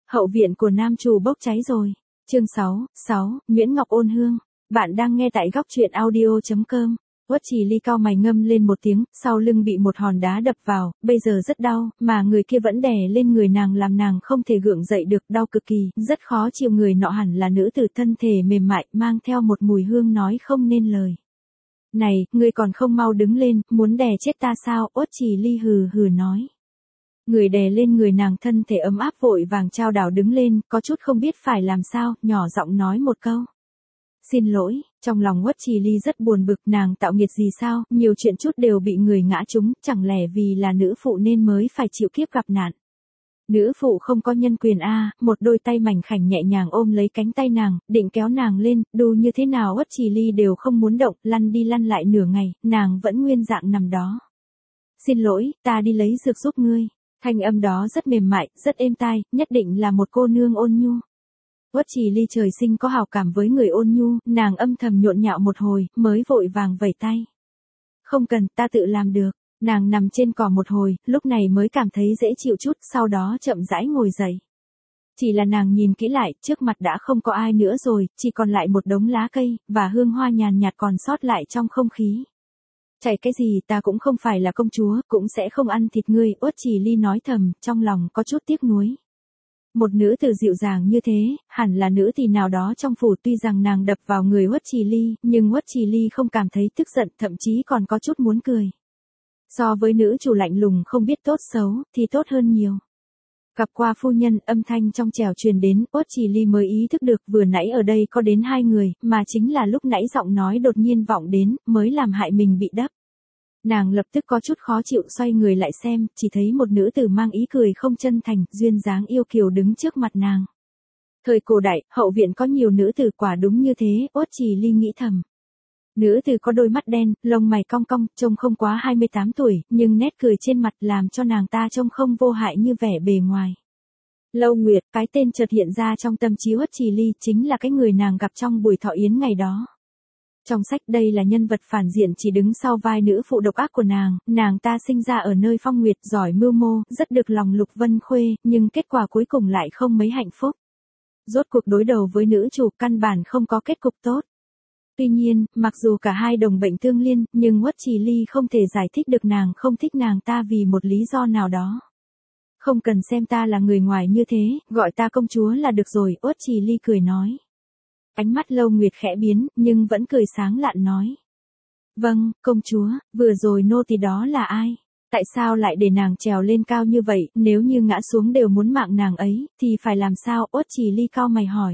Hậu viện của nam chủ bốc cháy rồi. Chương 6, Nguyễn Ngọc Ôn Hương. Bạn đang nghe tại góc truyện audio.com. Uất Trì Ly cau mày ngâm lên một tiếng, sau lưng bị một hòn đá đập vào, bây giờ rất đau, mà người kia vẫn đè lên người nàng làm nàng không thể gượng dậy được, đau cực kỳ, rất khó chịu. Người nọ hẳn là nữ tử thân thể mềm mại, mang theo một mùi hương nói không nên lời. Này, ngươi còn không mau đứng lên, muốn đè chết ta sao? Uất Trì Ly hừ hừ nói. Người đè lên người nàng thân thể ấm áp vội vàng chao đảo đứng lên, có chút không biết phải làm sao, nhỏ giọng nói một câu. Xin lỗi, trong lòng Uất Trì Ly rất buồn bực, nàng tạo nghiệt gì sao, nhiều chuyện chút đều bị người ngã trúng, chẳng lẽ vì là nữ phụ nên mới phải chịu kiếp gặp nạn. Nữ phụ không có nhân quyền a. Một đôi tay mảnh khảnh nhẹ nhàng ôm lấy cánh tay nàng, định kéo nàng lên, đu như thế nào Uất Trì Ly đều không muốn động, lăn đi lăn lại nửa ngày, nàng vẫn nguyên dạng nằm đó. Xin lỗi, ta đi lấy dược giúp ngươi. Thanh âm đó rất mềm mại, rất êm tai, nhất định là một cô nương ôn nhu. Uất Trì Ly trời sinh có hảo cảm với người ôn nhu, nàng âm thầm nhộn nhạo một hồi, mới vội vàng vẩy tay. Không cần, ta tự làm được. Nàng nằm trên cỏ một hồi, lúc này mới cảm thấy dễ chịu chút, sau đó chậm rãi ngồi dậy. Chỉ là nàng nhìn kỹ lại, trước mặt đã không có ai nữa rồi, chỉ còn lại một đống lá cây, và hương hoa nhàn nhạt còn sót lại trong không khí. Chạy cái gì, ta cũng không phải là công chúa, cũng sẽ không ăn thịt ngươi, Uất Trì Ly nói thầm, trong lòng có chút tiếc nuối. Một nữ tử dịu dàng như thế, hẳn là nữ tỳ nào đó trong phủ, tuy rằng nàng đập vào người Uất Trì Ly, nhưng Uất Trì Ly không cảm thấy tức giận, thậm chí còn có chút muốn cười. So với nữ chủ lạnh lùng không biết tốt xấu, thì tốt hơn nhiều. Gặp qua phu nhân, âm thanh trong trẻo truyền đến, Uất Trì Ly mới ý thức được vừa nãy ở đây có đến hai người, mà chính là lúc nãy giọng nói đột nhiên vọng đến, mới làm hại mình bị đắp. Nàng lập tức có chút khó chịu, xoay người lại xem, chỉ thấy một nữ tử mang ý cười không chân thành, duyên dáng yêu kiều đứng trước mặt nàng. Thời cổ đại, hậu viện có nhiều nữ tử, quả đúng như thế, Uất Trì Ly nghĩ thầm. Nữ tử có đôi mắt đen, lông mày cong cong, trông không quá 28 tuổi, nhưng nét cười trên mặt làm cho nàng ta trông không vô hại như vẻ bề ngoài. Lâu Nguyệt, cái tên chợt hiện ra trong tâm trí Uất Trì Ly, chính là cái người nàng gặp trong buổi thọ yến ngày đó. Trong sách đây là nhân vật phản diện chỉ đứng sau vai nữ phụ độc ác của nàng ta sinh ra ở nơi phong nguyệt, giỏi mưu mô, rất được lòng Lục Vân Khuê, nhưng kết quả cuối cùng lại không mấy hạnh phúc. Rốt cuộc đối đầu với nữ chủ, căn bản không có kết cục tốt. Tuy nhiên, mặc dù cả hai đồng bệnh tương liên, nhưng Uất Trì Ly không thể giải thích được nàng không thích nàng ta vì một lý do nào đó. Không cần xem ta là người ngoài như thế, gọi ta công chúa là được rồi, Uất Trì Ly cười nói. Ánh mắt Lâu Nguyệt khẽ biến, nhưng vẫn cười sáng lạn nói. Vâng, công chúa, vừa rồi nô tỳ đó là ai? Tại sao lại để nàng trèo lên cao như vậy, nếu như ngã xuống đều muốn mạng nàng ấy, thì phải làm sao? Uất Trì Ly cau mày hỏi.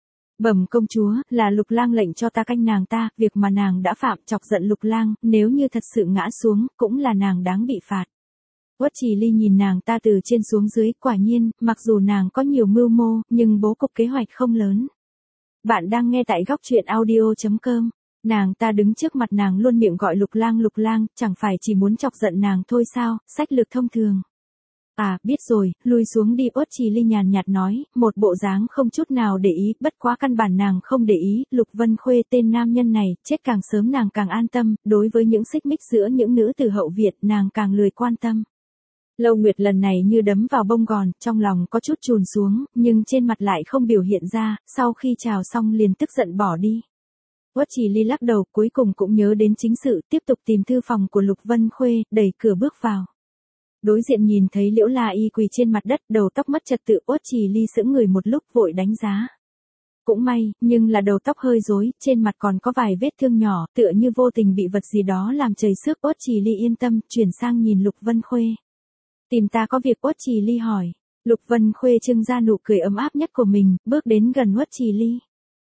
Bẩm công chúa, là Lục Lang lệnh cho ta canh nàng ta, việc mà nàng đã phạm chọc giận Lục Lang, nếu như thật sự ngã xuống, cũng là nàng đáng bị phạt. Uất Trì Ly nhìn nàng ta từ trên xuống dưới, quả nhiên, mặc dù nàng có nhiều mưu mô, nhưng bố cục kế hoạch không lớn. Bạn đang nghe tại góc truyện audio.com. Nàng ta đứng trước mặt nàng luôn miệng gọi Lục Lang, chẳng phải chỉ muốn chọc giận nàng thôi sao, sách lược thông thường. À, biết rồi, lui xuống đi, Uất Trì Ly nhàn nhạt nói, một bộ dáng không chút nào để ý, bất quá căn bản nàng không để ý, Lục Vân Khuê tên nam nhân này, chết càng sớm nàng càng an tâm, đối với những xích mích giữa những nữ từ hậu Việt, nàng càng lười quan tâm. Lâu Nguyệt lần này như đấm vào bông gòn, trong lòng có chút chùn xuống, nhưng trên mặt lại không biểu hiện ra, sau khi chào xong liền tức giận bỏ đi. Uất Trì Ly lắc đầu, cuối cùng cũng nhớ đến chính sự, tiếp tục tìm thư phòng của Lục Vân Khuê, đẩy cửa bước vào. Đối diện nhìn thấy Liễu La Y quỳ trên mặt đất, đầu tóc mất trật tự, Uất Trì Ly sững người một lúc vội đánh giá. Cũng may, nhưng là đầu tóc hơi rối, trên mặt còn có vài vết thương nhỏ, tựa như vô tình bị vật gì đó làm chảy xước. Uất Trì Ly yên tâm, chuyển sang nhìn Lục Vân Khuê. Tìm ta có việc? Uất Trì Ly hỏi. Lục Vân Khuê trưng ra nụ cười ấm áp nhất của mình, bước đến gần Uất Trì Ly.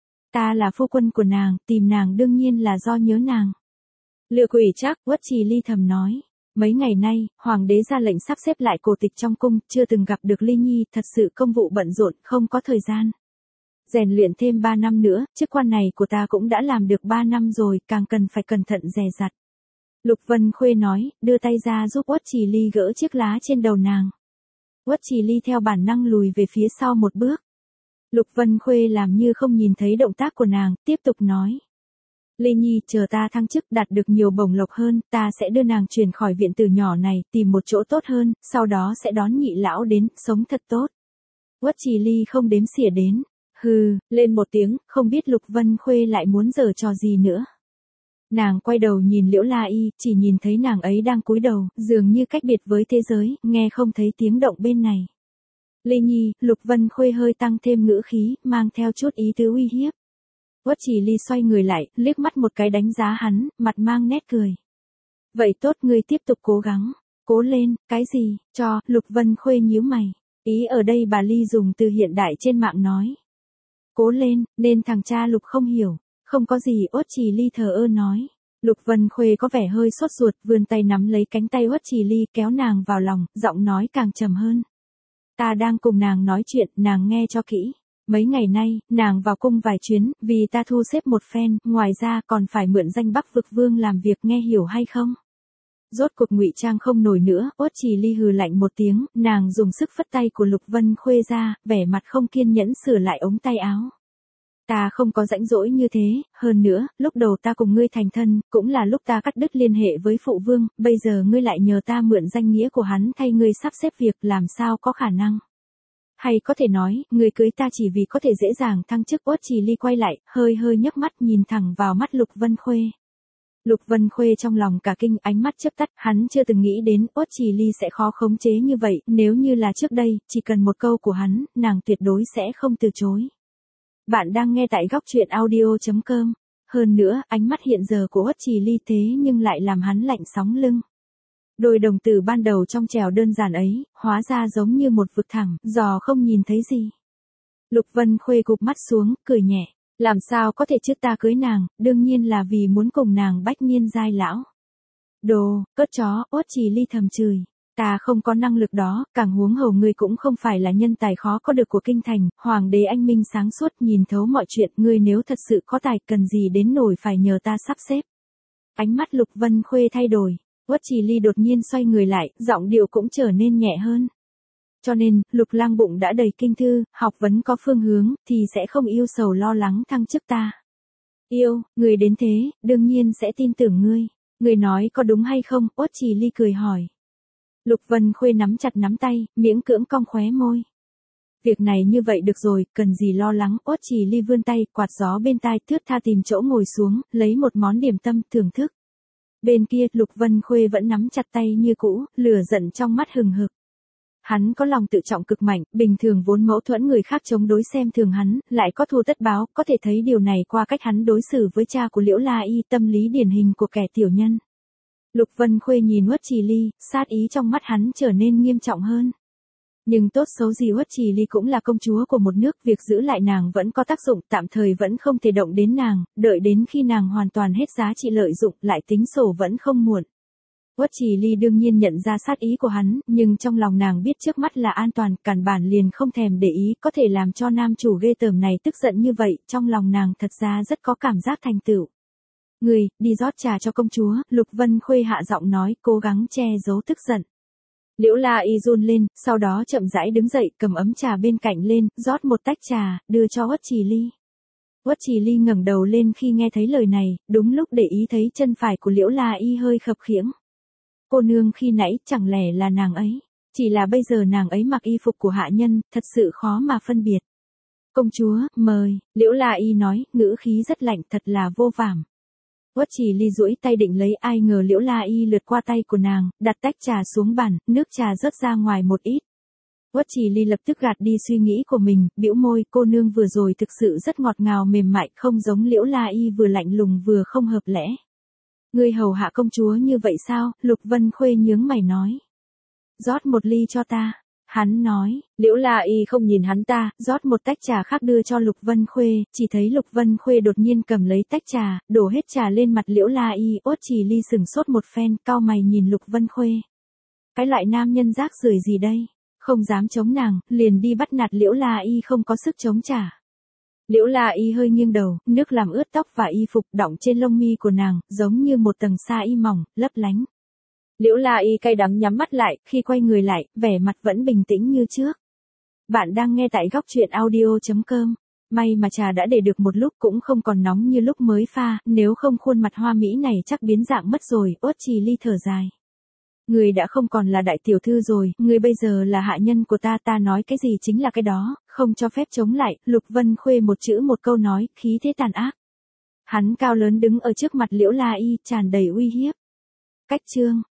Ta là phu quân của nàng, tìm nàng đương nhiên là do nhớ nàng. Lựa quỷ chắc, Uất Trì Ly thầm nói. Mấy ngày nay, hoàng đế ra lệnh sắp xếp lại cổ tịch trong cung, chưa từng gặp được Ly Nhi, thật sự công vụ bận rộn, không có thời gian. Rèn luyện thêm 3 năm nữa, chức quan này của ta cũng đã làm được 3 năm rồi, càng cần phải cẩn thận dè dặt. Lục Vân Khuê nói, đưa tay ra giúp Uất Trì Ly gỡ chiếc lá trên đầu nàng. Uất Trì Ly theo bản năng lùi về phía sau một bước. Lục Vân Khuê làm như không nhìn thấy động tác của nàng, tiếp tục nói. Ly Nhi, chờ ta thăng chức đạt được nhiều bổng lộc hơn, ta sẽ đưa nàng chuyển khỏi viện tử nhỏ này, tìm một chỗ tốt hơn, sau đó sẽ đón nhị lão đến, sống thật tốt. Uất Trì Ly không đếm xỉa đến. Hừ, lên một tiếng, không biết Lục Vân Khuê lại muốn giở trò gì nữa. Nàng quay đầu nhìn Liễu La Y, chỉ nhìn thấy nàng ấy đang cúi đầu, dường như cách biệt với thế giới, nghe không thấy tiếng động bên này. Ly Nhi, Lục Vân Khuê hơi tăng thêm ngữ khí, mang theo chút ý tứ uy hiếp. Uất Trì Ly xoay người lại, liếc mắt một cái đánh giá hắn, mặt mang nét cười. Vậy tốt, ngươi tiếp tục cố gắng. Cố lên, cái gì, cho, Lục Vân Khuê nhíu mày. Ý ở đây bà Ly dùng từ hiện đại trên mạng nói. Cố lên, nên thằng cha Lục không hiểu. Không có gì, Uất Trì Ly thờ ơ nói. Lục Vân Khuê có vẻ hơi sốt ruột, vươn tay nắm lấy cánh tay Uất Trì Ly, kéo nàng vào lòng, giọng nói càng trầm hơn. Ta đang cùng nàng nói chuyện, nàng nghe cho kỹ. Mấy ngày nay, nàng vào cung vài chuyến, vì ta thu xếp một phen, ngoài ra còn phải mượn danh Bắc Vực Vương làm việc, nghe hiểu hay không? Rốt cuộc ngụy trang không nổi nữa, Uất Trì Ly hừ lạnh một tiếng, nàng dùng sức phất tay của Lục Vân Khuê ra, vẻ mặt không kiên nhẫn sửa lại ống tay áo. Ta không có rãnh rỗi như thế, hơn nữa, lúc đầu ta cùng ngươi thành thân, cũng là lúc ta cắt đứt liên hệ với phụ vương, bây giờ ngươi lại nhờ ta mượn danh nghĩa của hắn thay ngươi sắp xếp việc, làm sao có khả năng. Hay có thể nói, ngươi cưới ta chỉ vì có thể dễ dàng thăng chức. Uất Trì Ly quay lại, hơi hơi nhấc mắt nhìn thẳng vào mắt Lục Vân Khuê. Lục Vân Khuê trong lòng cả kinh, ánh mắt chớp tắt, hắn chưa từng nghĩ đến Uất Trì Ly sẽ khó khống chế như vậy, nếu như là trước đây, chỉ cần một câu của hắn, nàng tuyệt đối sẽ không từ chối. Bạn đang nghe tại góc truyện audio.com. Hơn nữa, ánh mắt hiện giờ của Uất Trì Ly thế nhưng lại làm hắn lạnh sóng lưng. Đôi đồng tử ban đầu trong trèo đơn giản ấy, hóa ra giống như một vực thẳm, dò không nhìn thấy gì. Lục Vân Khuê cụp mắt xuống, cười nhẹ. Làm sao có thể chứ, ta cưới nàng, đương nhiên là vì muốn cùng nàng bách niên giai lão. Đồ, cớt chó, Uất Trì Ly thầm chửi. Ta không có năng lực đó, càng huống hồ ngươi cũng không phải là nhân tài khó có được của kinh thành, hoàng đế anh minh sáng suốt nhìn thấu mọi chuyện, ngươi nếu thật sự có tài cần gì đến nổi phải nhờ ta sắp xếp. Ánh mắt Lục Vân Khuê thay đổi, Uất Trì Ly đột nhiên xoay người lại, giọng điệu cũng trở nên nhẹ hơn. Cho nên, Lục lang bụng đã đầy kinh thư, học vấn có phương hướng, thì sẽ không yêu sầu lo lắng thăng chức ta. Yêu, người đến thế, đương nhiên sẽ tin tưởng ngươi. Ngươi nói có đúng hay không? Uất Trì Ly cười hỏi. Lục Vân Khuê nắm chặt nắm tay, miễn cưỡng cong khóe môi. Việc này như vậy được rồi, cần gì lo lắng. Uất Trì Ly vươn tay, quạt gió bên tai, thướt tha tìm chỗ ngồi xuống, lấy một món điểm tâm, thưởng thức. Bên kia, Lục Vân Khuê vẫn nắm chặt tay như cũ, lửa giận trong mắt hừng hực. Hắn có lòng tự trọng cực mạnh, bình thường vốn mâu thuẫn người khác chống đối xem thường hắn, lại có thù tất báo, có thể thấy điều này qua cách hắn đối xử với cha của Liễu La Y, tâm lý điển hình của kẻ tiểu nhân. Lục Vân Khuê nhìn Uất Trì Ly, sát ý trong mắt hắn trở nên nghiêm trọng hơn. Nhưng tốt xấu gì Uất Trì Ly cũng là công chúa của một nước, việc giữ lại nàng vẫn có tác dụng, tạm thời vẫn không thể động đến nàng, đợi đến khi nàng hoàn toàn hết giá trị lợi dụng, lại tính sổ vẫn không muộn. Uất Trì Ly đương nhiên nhận ra sát ý của hắn, nhưng trong lòng nàng biết trước mắt là an toàn, càn bản liền không thèm để ý, có thể làm cho nam chủ ghê tởm này tức giận như vậy, trong lòng nàng thật ra rất có cảm giác thành tựu. Người, đi rót trà cho công chúa, Lục Vân Khuê hạ giọng nói, cố gắng che giấu tức giận. Liễu La Y run lên, sau đó chậm rãi đứng dậy, cầm ấm trà bên cạnh lên, rót một tách trà, đưa cho Uất Trì Ly. Uất Trì Ly ngẩng đầu lên khi nghe thấy lời này, đúng lúc để ý thấy chân phải của Liễu La Y hơi khập khiễng. Cô nương khi nãy, chẳng lẽ là nàng ấy? Chỉ là bây giờ nàng ấy mặc y phục của hạ nhân, thật sự khó mà phân biệt. Công chúa, mời, Liễu La Y nói, ngữ khí rất lạnh, thật là vô vảm. Uất Trì Ly duỗi tay định lấy, ai ngờ Liễu La Y lướt qua tay của nàng, đặt tách trà xuống bàn, nước trà rớt ra ngoài một ít. Uất Trì Ly lập tức gạt đi suy nghĩ của mình, bĩu môi, cô nương vừa rồi thực sự rất ngọt ngào mềm mại, không giống Liễu La Y vừa lạnh lùng vừa không hợp lẽ. Ngươi hầu hạ công chúa như vậy sao? Lục Vân Khuê nhướng mày nói. Rót một ly cho ta. Hắn nói, Liễu La Y không nhìn hắn ta, rót một tách trà khác đưa cho Lục Vân Khuê, chỉ thấy Lục Vân Khuê đột nhiên cầm lấy tách trà, đổ hết trà lên mặt Liễu La Y. Uất Trì Ly sừng sốt một phen, cau mày nhìn Lục Vân Khuê. Cái loại nam nhân rác rưởi gì đây? Không dám chống nàng, liền đi bắt nạt Liễu La Y không có sức chống trả. Liễu La Y hơi nghiêng đầu, nước làm ướt tóc và y phục đọng trên lông mi của nàng, giống như một tầng sa y mỏng, lấp lánh. Liễu La Y cay đắng nhắm mắt lại, khi quay người lại, vẻ mặt vẫn bình tĩnh như trước. Bạn đang nghe tại góc truyện audio.com. May mà trà đã để được một lúc, cũng không còn nóng như lúc mới pha, nếu không khuôn mặt hoa mỹ này chắc biến dạng mất rồi. Uất Trì Ly thở dài. Người đã không còn là đại tiểu thư rồi, người bây giờ là hạ nhân của ta nói cái gì chính là cái đó, không cho phép chống lại, Lục Vân Khuê một chữ một câu nói, khí thế tàn ác. Hắn cao lớn đứng ở trước mặt Liễu La Y, tràn đầy uy hiếp. Cách chương